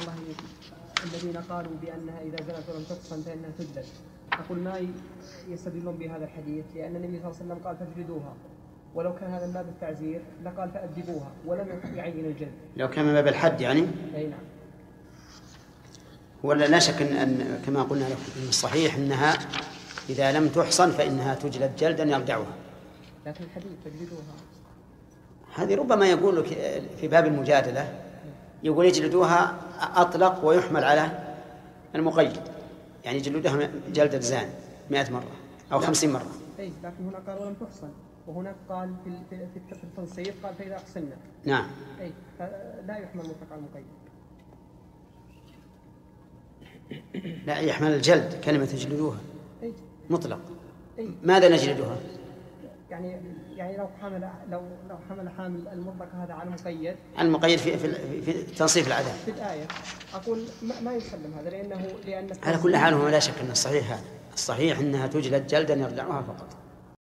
الله الذين قالوا بأنها إذا زنت ولم تحصن فإنها تجلد، أقول ما يستدلون بهذا الحديث؟ لأن النبي صلى الله عليه وسلم قال فاجلدوها، ولو كان هذا من باب التعزير لقال فأدبوها ولم يعين الجلد. لو كان من باب الحد يعني؟ أي نعم. ولا لا شك أن كما قلنا لكم الصحيح أنها إذا لم تحصن فإنها تجلد جلدا يردعها. لكن الحديث تجلدوها هذه ربما يقول لك في باب المجادلة يقول يجلدوها أطلق ويحمل على المقيد، يعني يجلدوها جلد الزان 100 مرة أو 50 مرة. أي لكن هنا قال ولم تحصن، وهناك قال في التنصيص قال فإذا أحصنا. نعم. أي لا يحمل مطلق على المقيد. لا يحمل الجلد كلمة تجلدوها مطلق. أي. ماذا نجلدوها؟ يعني لو حمل حامل المطلق هذا على المقيد. على المقيد في تنصيف العذاب. في الآية أقول ما يسلم هذا لأن على كل حال هو لا شك أن الصحيح هذا الصحيح أنها تجلد جلدا يردعها فقط.